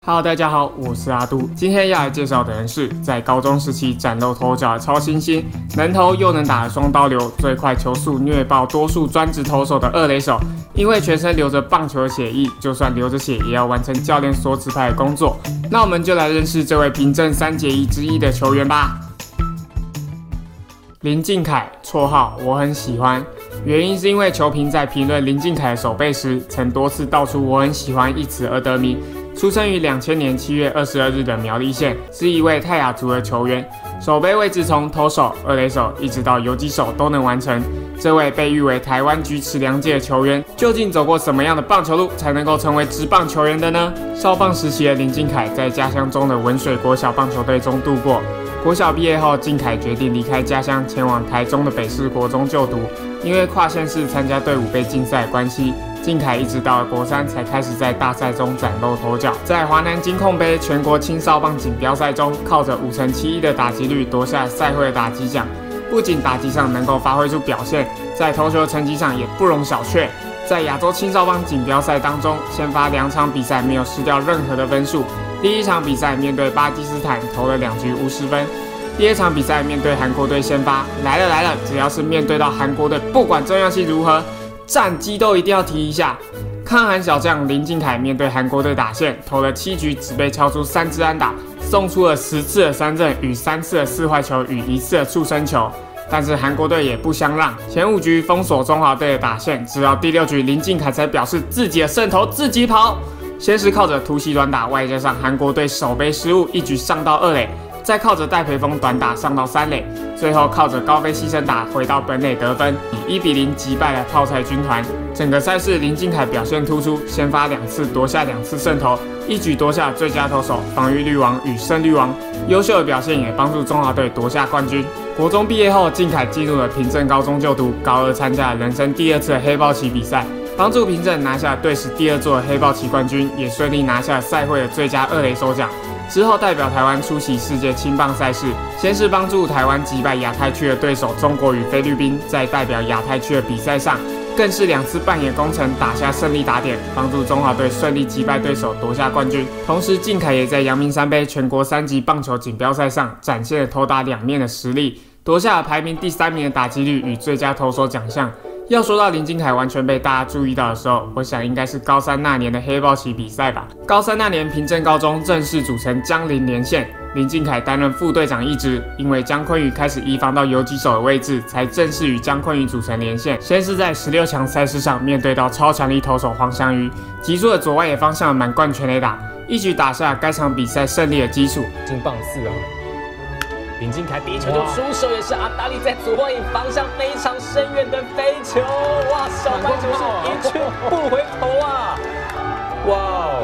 Hello， 大家好，我是阿杜。今天要来介绍的人是在高中时期崭露头角的超新星，能投又能打的双刀流，最快球速虐爆多数专职投手的二垒手。因为全身流着棒球的血液，就算流着血也要完成教练所指派的工作。那我们就来认识这位凭证3结1之一的球员吧。林靖凯，绰号我很喜欢，原因是因为球评在评论林靖凯的守备时，曾多次道出我很喜欢一词而得名。出生于2000年7月22日的苗栗县，是一位泰雅族的球员，守备位置从投手、二垒手一直到游击手都能完成。这位被誉为台湾菊池良介的球员，究竟走过什么样的棒球路，才能够成为职棒球员的呢？少棒时期的林靖凯在家乡中的文水国小棒球队中度过。国小毕业后，靖凯决定离开家乡，前往台中的北市国中就读。因为跨县市参加队伍被禁赛的关系，靖凯一直到了国3才开始在大赛中崭露头角。在华南金控杯全国青少棒锦标赛中，靠着5成71的打击率夺下赛会的打击奖。不仅打击上能够发挥出表现，在投球成绩上也不容小觑。在亚洲青少棒锦标赛当中，先发2场比赛没有失掉任何的分数。第一场比赛面对巴基斯坦投了2局50分。第二场比赛面对韩国队先发，来了，只要是面对到韩国队，不管重要性如何，战绩都一定要提一下。抗韩小将林靖凯面对韩国队打线，投了7局，只被敲出3支安打，送出了10次的三振与3次的4坏球与1次的触身球。但是韩国队也不相让，前5局封锁中华队的打线，直到第6局林靖凯才表示自己的胜投自己跑。先是靠着突袭短打，外加上韩国队守备失误，一局上到2垒。再靠着戴培峰短打上到3垒，最后靠着高飞牺牲打回到本垒得分，以1-0击败了泡菜军团。整个赛事林靖凯表现突出，先发2次夺下2次胜投，一举夺下最佳投手、防御率王与胜率王。优秀的表现也帮助中华队夺下冠军。国中毕业后，靖凯进入了平镇高中就读，高2参加了人生第2次的黑豹旗比赛，帮助平镇拿下队史第2座的黑豹旗冠军，也顺利拿下赛会的最佳二垒手奖。之后代表台湾出席世界青棒赛事，先是帮助台湾击败亚太区的对手中国与菲律宾，在代表亚太区的比赛上，更是2次扮演功臣，打下胜利打点，帮助中华队顺利击败对手，夺下冠军。同时，靖凯也在阳明山杯全国3级棒球锦标赛上展现了投打2面的实力，夺下了排名第3名的打击率与最佳投手奖项。要说到林靖凯完全被大家注意到的时候，我想应该是高3那年的黑豹旗比赛吧。高3那年，平镇高中正式组成江林连线，林靖凯担任副队长一职。因为江坤宇开始移防到游击手的位置，才正式与江坤宇组成连线。先是在16强赛事上面对到超强力投手黄祥瑜，急速的左外野方向满贯全垒打，一举打下该场比赛胜利的基础。 金棒4啊！林靖凯第一球就出手，也是阿达利在左外野方向非常深远的飞球，哇！小白球是一去不回头啊！哇哦！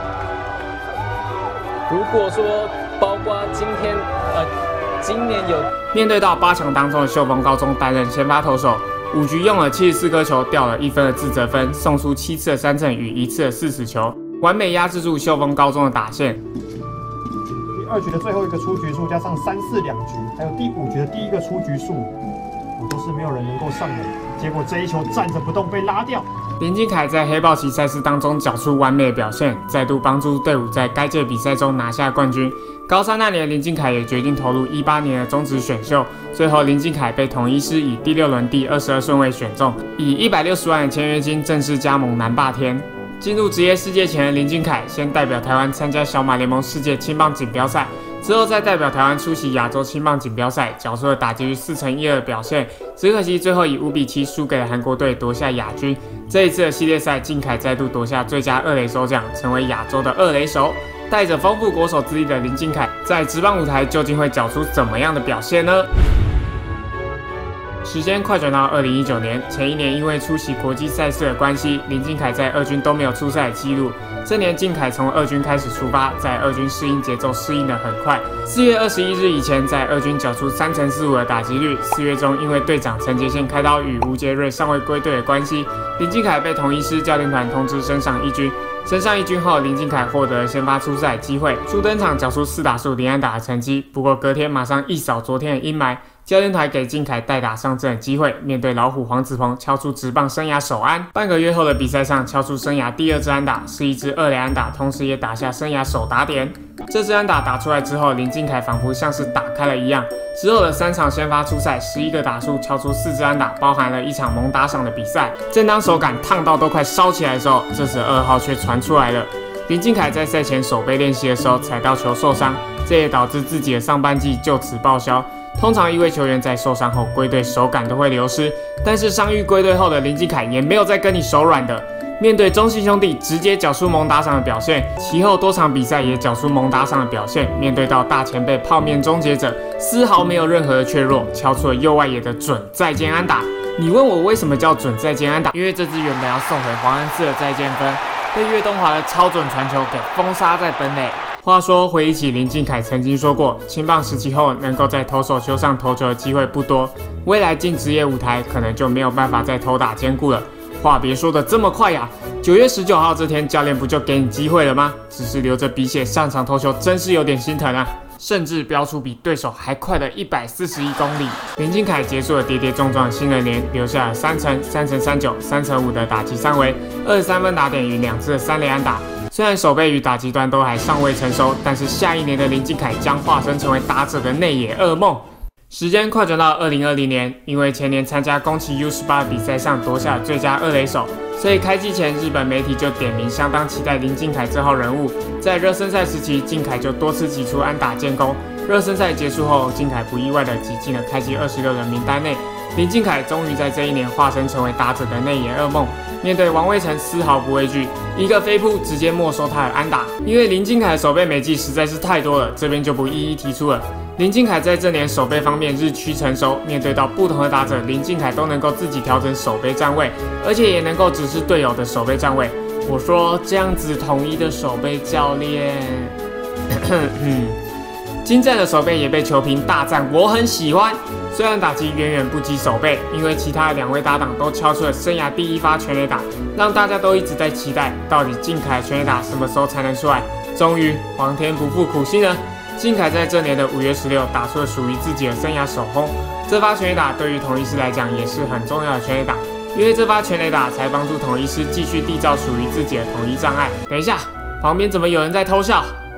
如果说包括今年有面对到8强当中的秀峰高中担任先发投手，5局用了74颗球，掉了1分的自责分，送出7次的三振与1次的40球，完美压制住秀峰高中的打线。 2局的最后一个出局数，加上3、4两局，还有第5局的第1个出局数，都是没有人能够上垒。结果这一球站着不动被拉掉。 林靖凯在黑豹旗赛事当中缴出完美的表现，再度帮助队伍在该届比赛中拿下冠军。高3那年，林靖凯也决定投入18年的中职选秀，最后林靖凯被统一狮以第6轮第22顺位选中，以160万的签约金正式加盟南霸天。进入职业世界前的林靖凯，先代表台湾参加小马联盟世界青棒锦标赛，之后再代表台湾出席亚洲青棒锦标赛，缴出了打击率4成12的表现。只可惜最后以5-7输给了韩国队，夺下亚军。这一次的系列赛，靖凯再度夺下最佳二垒手奖，成为亚洲的二垒手。带着丰富国手资历的林靖凯，在职棒舞台究竟会缴出怎么样的表现呢？时间快转到2019年，前一年因为出席国际赛事的关系，林靖凯在二军都没有出赛的记录。这年靖凯从二军开始出发，在二军适应节奏适应得很快。4月21日以前，在二军缴出3.45%的打击率。4月中因为队长陈杰宪开刀与吴杰瑞尚未归队的关系，林靖凯被统一狮教练团通知升上一军。升上一军后，林靖凯获得先发出赛机会，初登场缴出4打数0安打的成绩。不过隔天马上一扫昨天的阴霾， 教练团给靖凯代打上阵的机会，面对老虎黄子鹏敲出职棒生涯首安。半个月后的比赛上敲出生涯第2支安打，是一支2垒安打，同时也打下生涯首打点。这支安打打出来之后，林靖凯仿佛像是打开了一样。之后的3场先发出赛，11个打数敲出4支安打，包含了1场猛打赏的比赛。正当手感烫到都快烧起来的时候，这时2号却传出来了。林靖凯在赛前守备练习的时候踩到球受伤，这也导致自己的上半季就此报销。通常一位球员在受伤后归队手感都会流失，但是伤愈归队后的林靖凯也没有再跟你手软的。面对中信兄弟直接缴出猛打赏的表现，其后多场比赛也缴出猛打赏的表现。面对到大前辈泡面终结者，丝毫没有任何的怯弱，敲出了右外野的准再见安打。你问我为什么叫准再见安打？因为这支原本要送回黄恩赐的再见分，被岳东华的超准传球给封杀在本垒。话说，回忆起林靖凯曾经说过，青棒时期后能够在投手丘上投球的机会不多，未来进职业舞台可能就没有办法再投打兼顾了。话别说的这么快呀！9月19号这天，教练不就给你机会了吗？只是流着鼻血上场投球，真是有点心疼啊！甚至飙出比对手还快的141公里。林靖凯结束了跌跌撞撞的新人年，留下了3乘3乘39、3乘5的打击3围，23分打点与2支的3垒安打。虽然守备与打击端都还尚未成熟，但是下一年的林靖凯将化身成为打者的内野噩梦。时间快转到2020年，因为前年参加宫崎 U18 比赛上夺下了最佳2垒手，所以开季前日本媒体就点名相当期待林靖凯这号人物。在热身赛时期，靖凯就多次挤出安打建功。热身赛结束后，靖凯不意外的挤进了开季26人名单内。林靖凯终于在这一年化身成为打者的内野噩梦。面对王威成丝毫不畏惧，一个飞扑直接没收他的安打。因为林靖凯的守备美技实在是太多了，这边就不一一提出了。林靖凯在这年守备方面日趋成熟，面对到不同的打者，林靖凯都能够自己调整守备站位，而且也能够指示队友的守备站位。我说这样子统一的守备教练，精湛的守备也被球评大赞，我很喜欢。虽然打击远远不及守备，因为其他2位搭档都敲出了生涯第1发全垒打，让大家都一直在期待，到底靖凯的全垒打什么时候才能出来？终于，皇天不负苦心人，靖凯在这年的5月16打出了属于自己的生涯首轰。这发全垒打对于统一狮来讲也是很重要的全垒打，因为这发全垒打才帮助统一狮继续缔造属于自己的统一障碍。等一下，旁边怎么有人在偷笑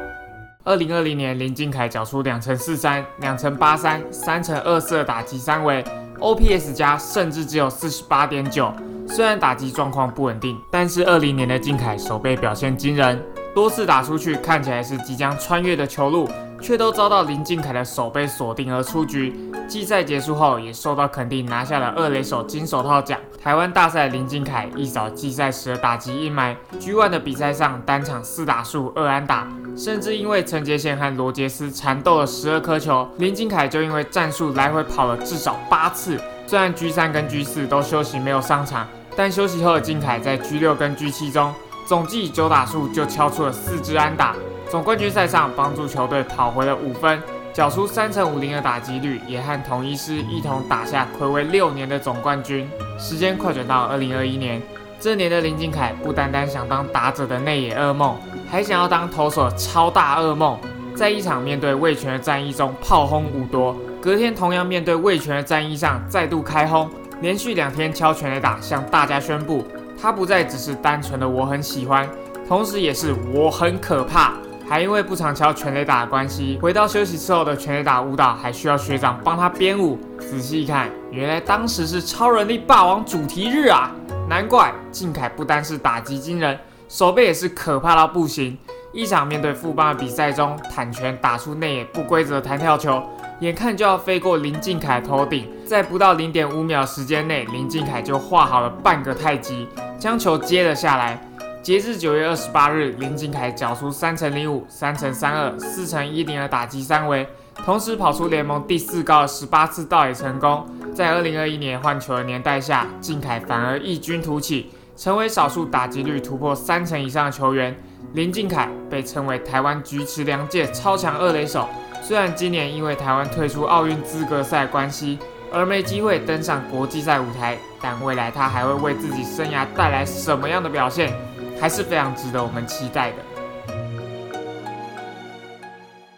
？2020年，林靖凯缴出2乘43、2乘83、3乘24的打击3围 ，OPS 加甚至只有48.9。虽然打击状况不稳定，但是20年的靖凯守备表现惊人，多次打出去看起来是即将穿越的球路，却都遭到林靖凯的守备锁定而出局。季赛结束后，也受到肯定，拿下了2垒手金手套奖。台湾大赛林靖凯一扫季赛时的打击阴霾，G1 的比赛上单场4打数2安打，甚至因为陈杰宪和罗杰斯缠斗了12颗球，林靖凯就因为战术来回跑了至少8次。虽然 G3 跟 G4 都休息没有上场，但休息后的靖凯在 G6 跟 G7 中总计9打数就敲出了4支安打。总冠军赛上帮助球队跑回了5分，缴出3乘50的打击率，也和统一狮一同打下睽违6年的总冠军。时间快转到2021年，这年的林靖凯不单单想当打者的内野噩梦，还想要当投手的超大噩梦。在一场面对味全的战役中炮轰5夺，隔天同样面对味全的战役上再度开轰，连续2天敲全垒打，向大家宣布他不再只是单纯的我很喜欢，同时也是我很可怕。还因为不常敲全垒打的关系，回到休息室后的全垒打舞蹈还需要学长帮他编舞。仔细一看，原来当时是超人力霸王主题日啊！难怪靖凯不单是打击惊人，手背也是可怕到不行。一场面对富邦的比赛中，坦拳打出内野不规则弹跳球，眼看就要飞过林靖凯头顶，在不到 0.5 秒时间内，林靖凯就画好了半个太极，将球接了下来。截至9月28日，林靖凯缴出3乘05、3乘32、4乘10的打击3围，同时跑出联盟第4高的18次盗垒成功。在2021年换球的年代下，靖凯反而异军突起，成为少数打击率突破3成以上的球员。林靖凯被称为台湾菊池良介超强2垒手。虽然今年因为台湾退出奥运资格赛关系，而没机会登上国际赛舞台，但未来他还会为自己生涯带来什么样的表现，还是非常值得我们期待的。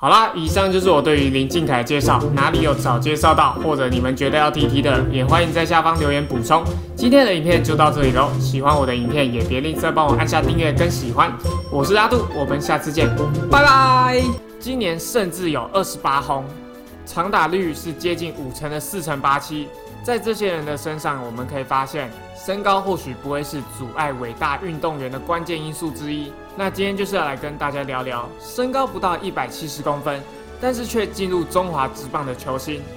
好啦，以上就是我对于林靖凯的介绍，哪里有少介绍到，或者你们觉得要提的，也欢迎在下方留言补充。今天的影片就到这里喽，喜欢我的影片也别吝啬帮我按下订阅跟喜欢。我是阿杜，我们下次见，拜拜。今年甚至有28轰，长打率是接近50%的4成87。在这些人的身上，我们可以发现，身高或许不会是阻碍伟大运动员的关键因素之一。那今天就是要来跟大家聊聊，身高不到170公分，但是却进入中华职棒的球星